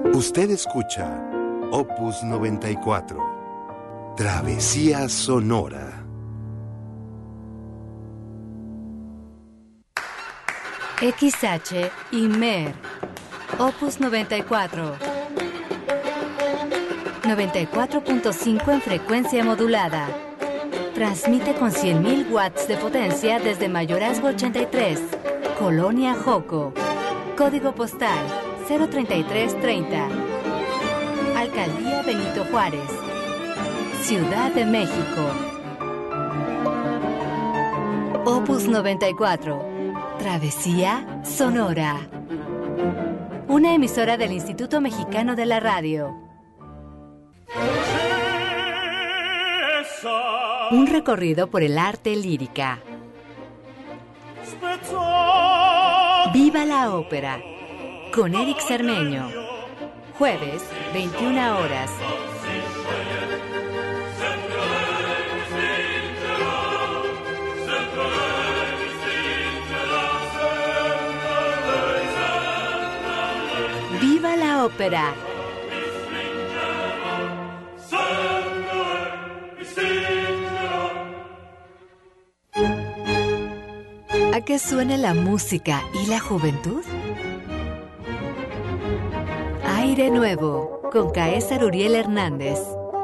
Usted escucha Opus 94, Travesía Sonora. XH y MER, Opus 94, 94.5 en frecuencia modulada. Transmite con 100.000 watts de potencia desde Mayorazgo 83, Colonia Joco. Código postal 03330. Alcaldía Benito Juárez, Ciudad de México. Opus 94, Travesía Sonora. Una emisora del Instituto Mexicano de la Radio. Un recorrido por el arte lírica. Viva la ópera, con Eric Cermeño. Jueves, 21 horas. ¡Viva la ópera! ¿A qué suena la música y la juventud? Aire Nuevo, con Caésar Uriel Hernández.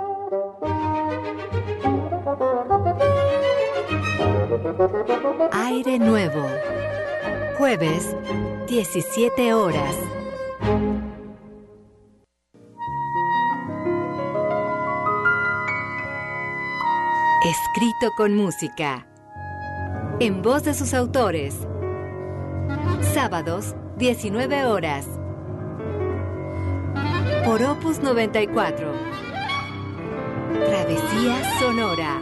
Aire Nuevo, jueves, 17 horas. Escrito con música, en voz de sus autores. Sábados, 19 horas. Por Opus 94. Travesía Sonora.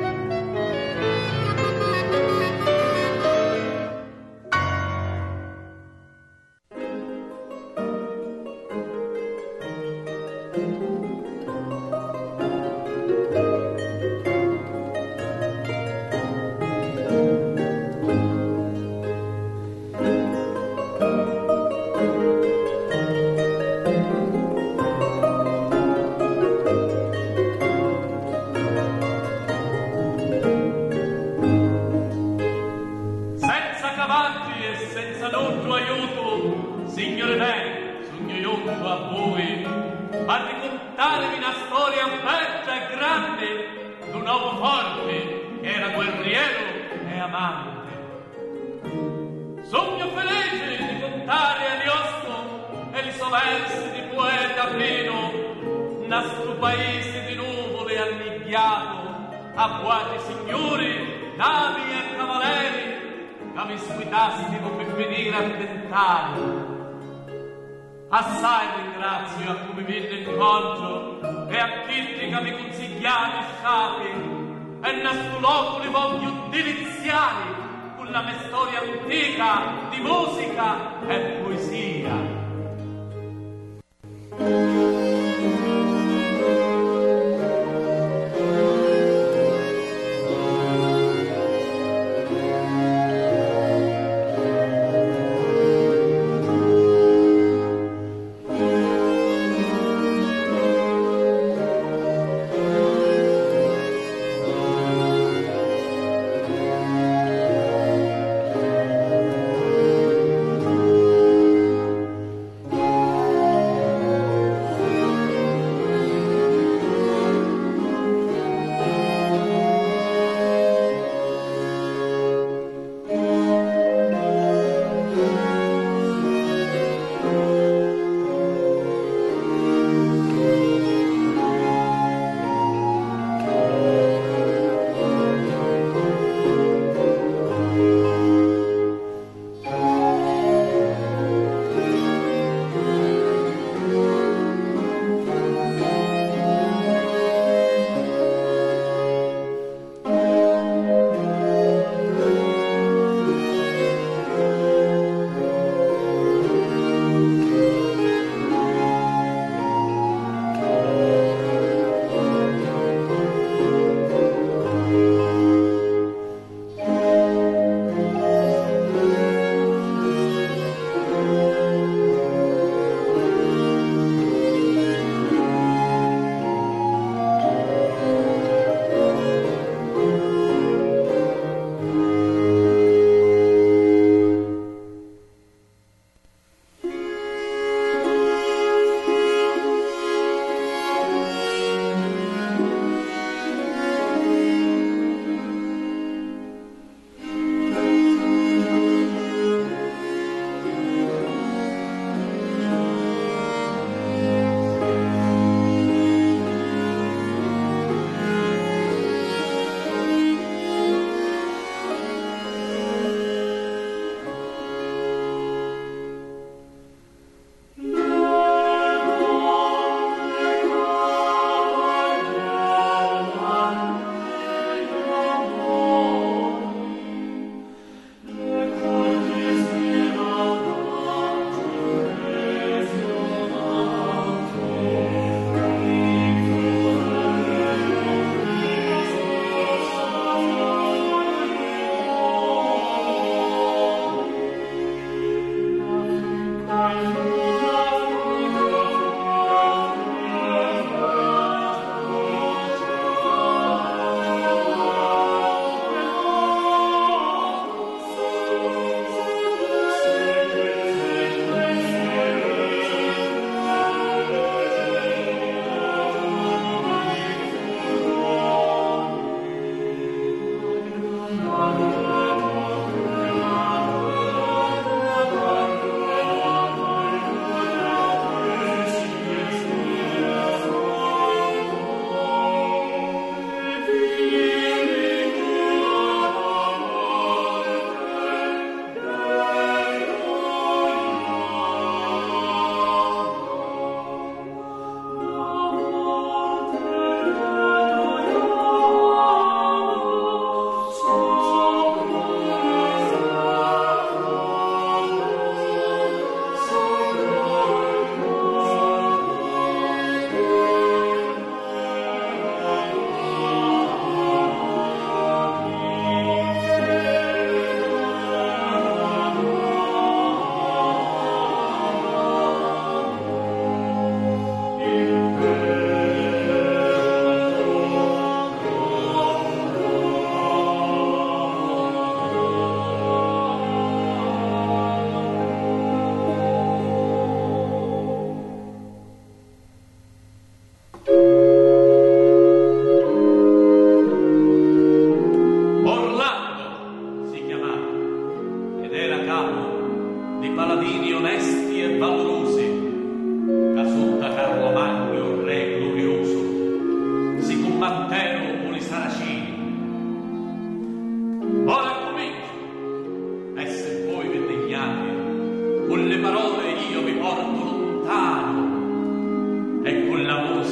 Assai ringrazio a cui mi viene incontro e a chi che mi consigliate sciapi e nel loco li voglio deliziare con la mia storia antica di musica e poesia.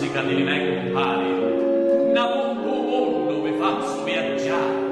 musica di me compari, da tutto mondo vi faccio viaggiare.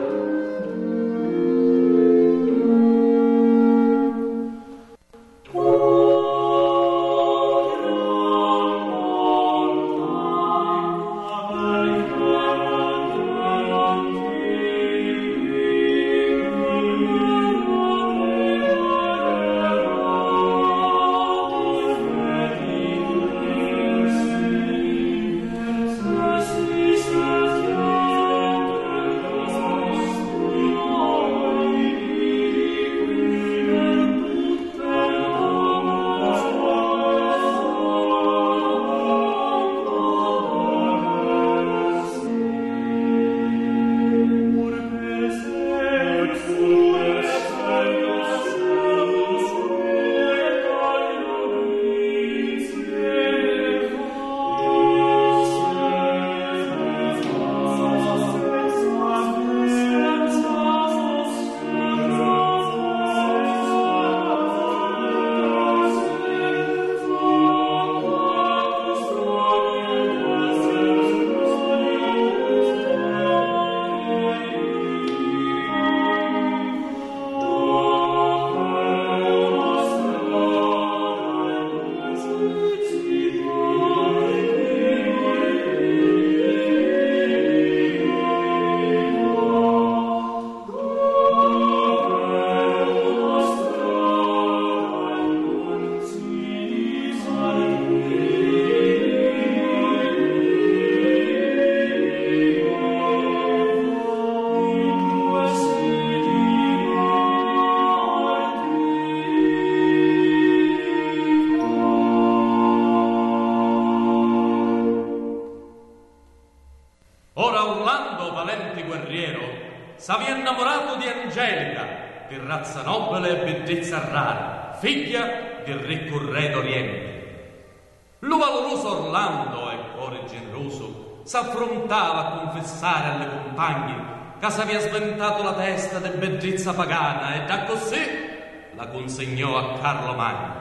s'aveva innamorato di Angelica, di razza nobile e bellezza rara, figlia del re Corre d'Oriente. Lo valoroso Orlando e cuore generoso s'affrontava a confessare alle compagne che s'aveva sventato la testa di bellezza pagana e da così la consegnò a Carlo Magno.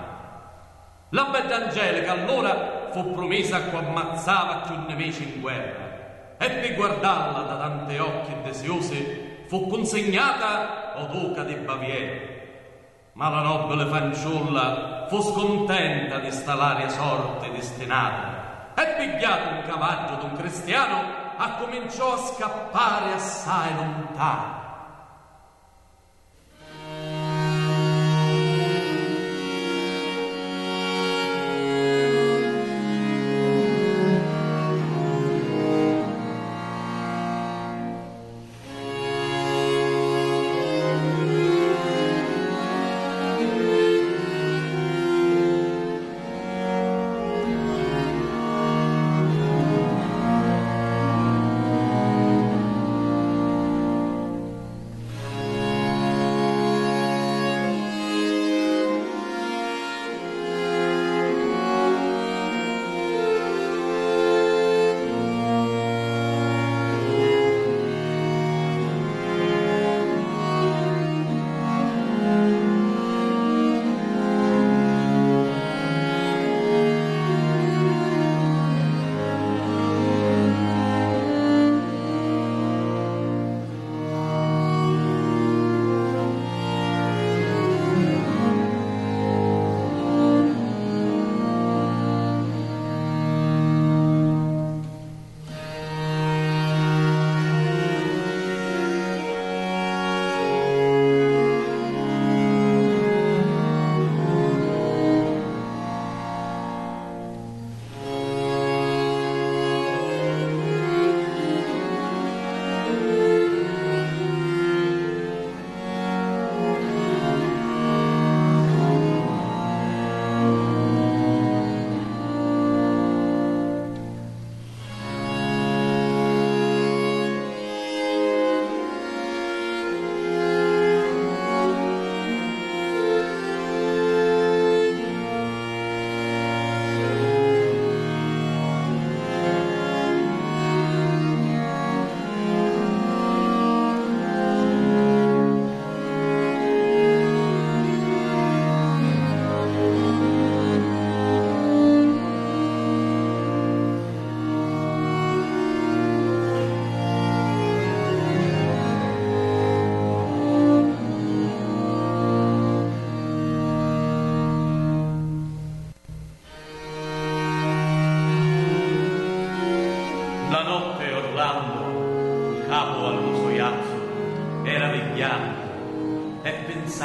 La bella Angelica allora fu promessa che ammazzava più nemici in guerra e per guardarla da tanti occhi desiosi fu consegnata o duca di Baviera. Ma la nobile fanciulla fu scontenta di sta l'aria sorte destinata e pigliato un cavallo d'un cristiano accominciò a scappare assai lontano.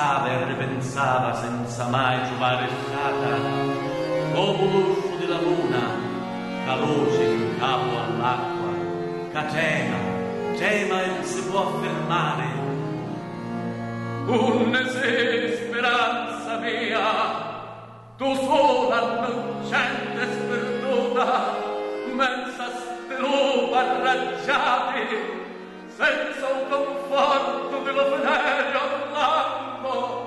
pensava e ripensava senza mai trovare sciata, dopo l'uscio della luna, caloce in capo all'acqua, tema e non si può fermare. Unne speranza mia, tu sola innocente sperduta, mensa stelupa arraggiati, senza un conforto dello venerio blanco.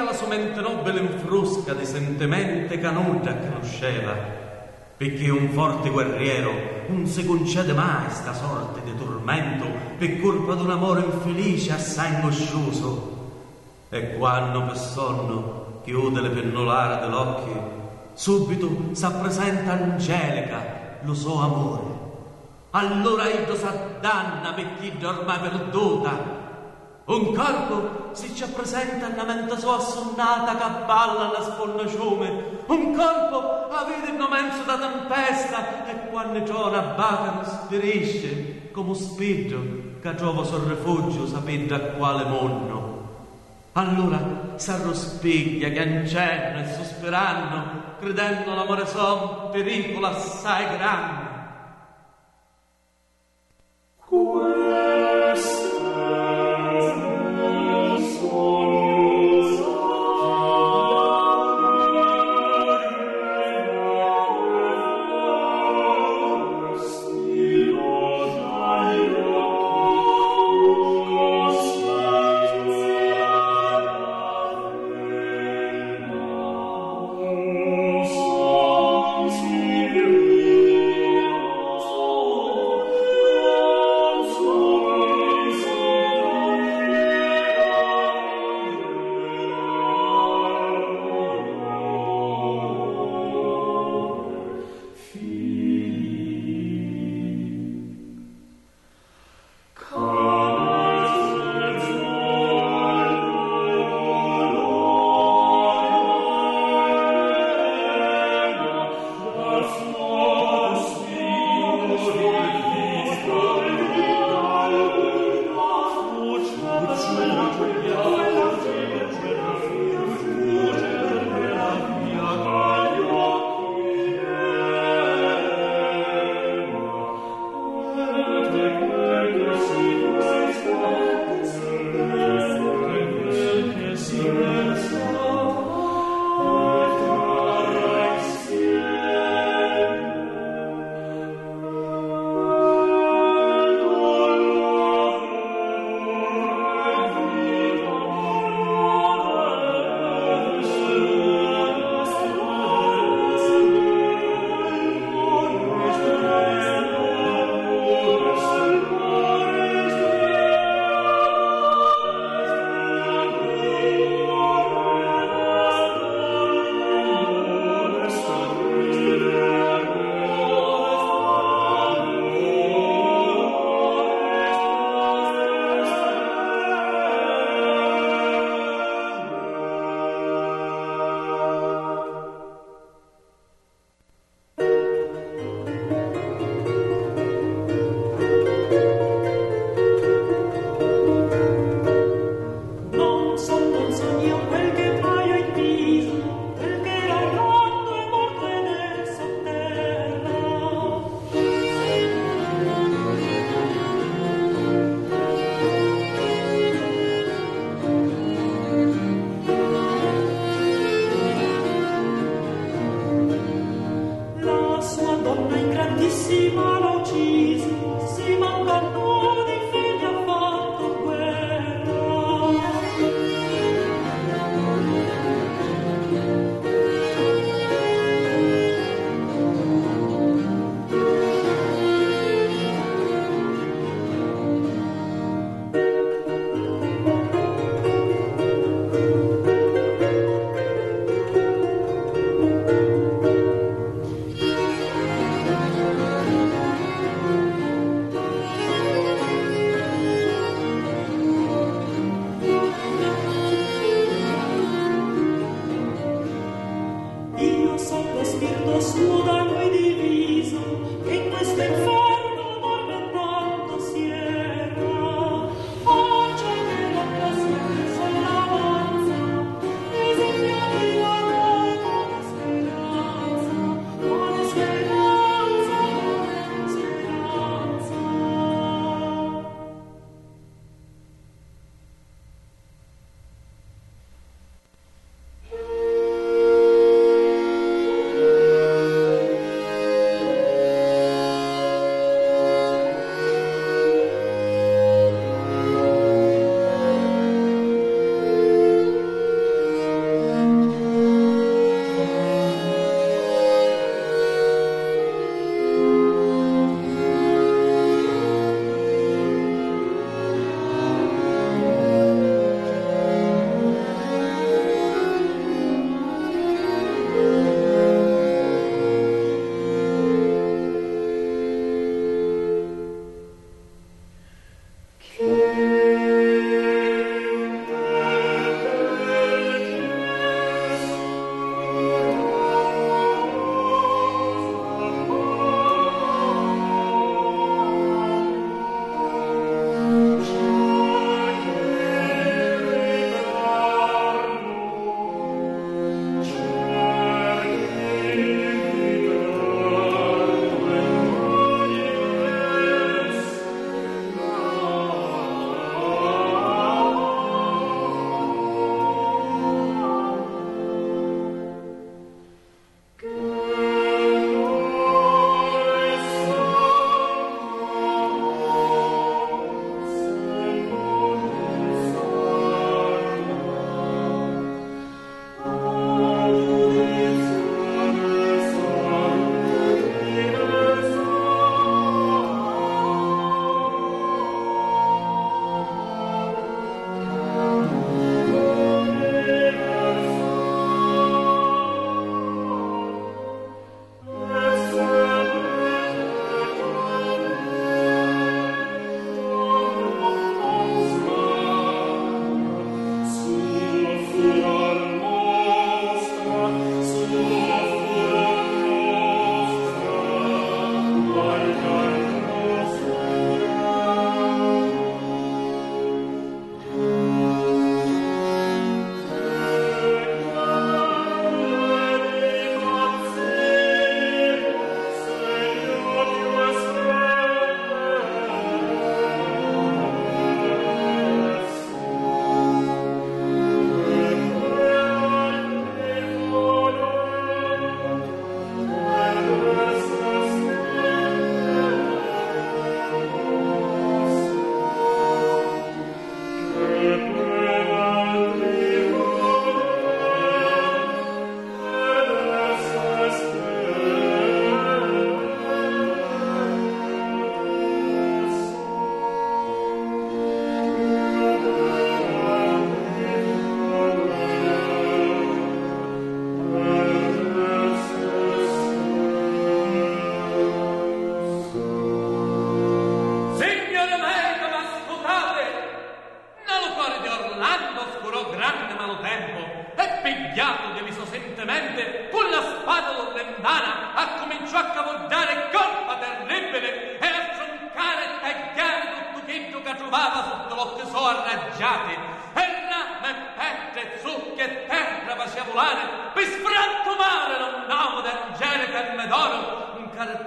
la sua mente nobile infrusca di sentimenti canuta che conosceva, perché un forte guerriero non si concede mai sta sorte di tormento per colpa di un amore infelice assai angoscioso. E quando per sonno chiude le pennolare dell'occhio, subito s'appresenta Angelica, lo suo amore. Allora io s'addanna per chi ormai perduta. Un corpo si ci presenta una mente sua assonnata che balla alla sponnaciume. Un corpo avete in momento da tempesta e quando trova baca spirisce come un spirito che trova sul rifugio sapendo a quale mondo. Allora s'arrospiglia che ancenno e sospirando credendo l'amore suo un pericolo assai grande.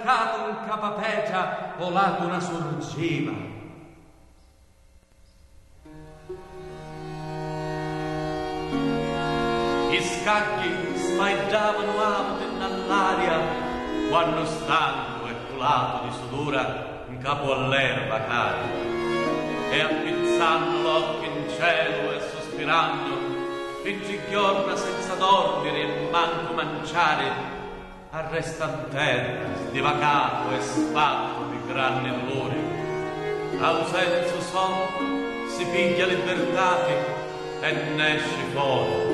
cercato un capapegia o là una sorgeva. I scacchi smaeggiavano alte nell'aria quando stanco e culato di sudura in capo all'erba carica e appizzando l'occhio in cielo e sospirando fingi giorna senza dormire e manco mangiare arrestan terra sdivacato e sfatto di grande dolore ausenza sonno si piglia libertate e n'esce fuori.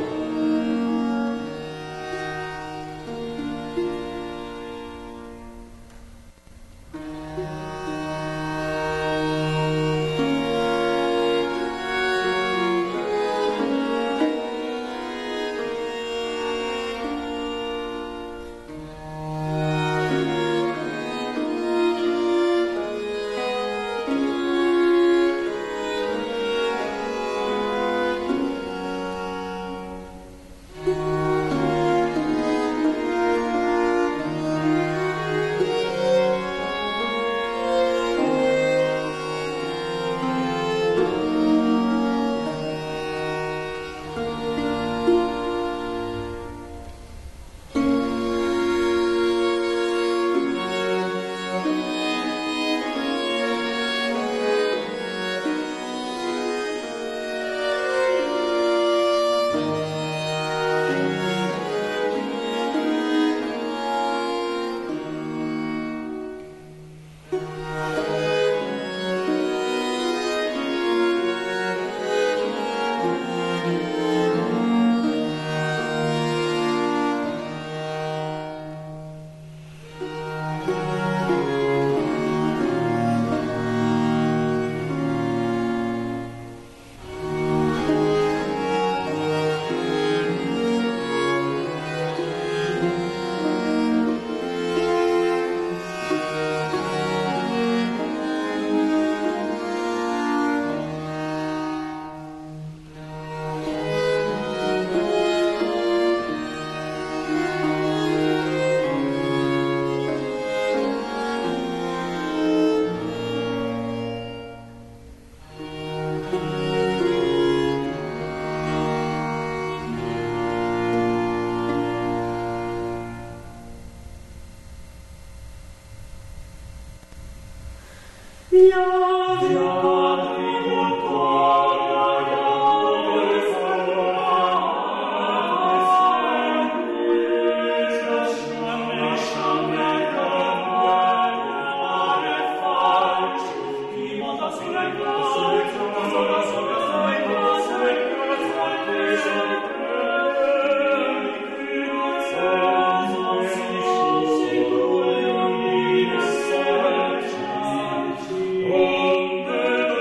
Onde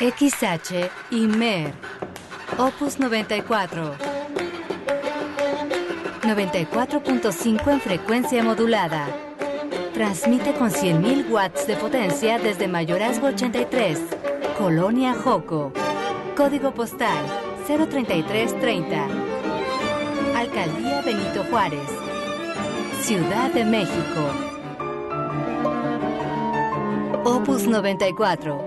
XH Imer, Opus 94. 94.5 en frecuencia modulada. Transmite con 100.000 watts de potencia desde Mayorazgo 83, Colonia Joco. Código postal 03330. Alcaldía Benito Juárez, Ciudad de México. Opus 94.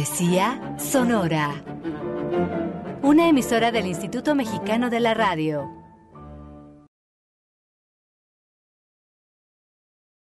Travesía Sonora. Una emisora del Instituto Mexicano de la Radio.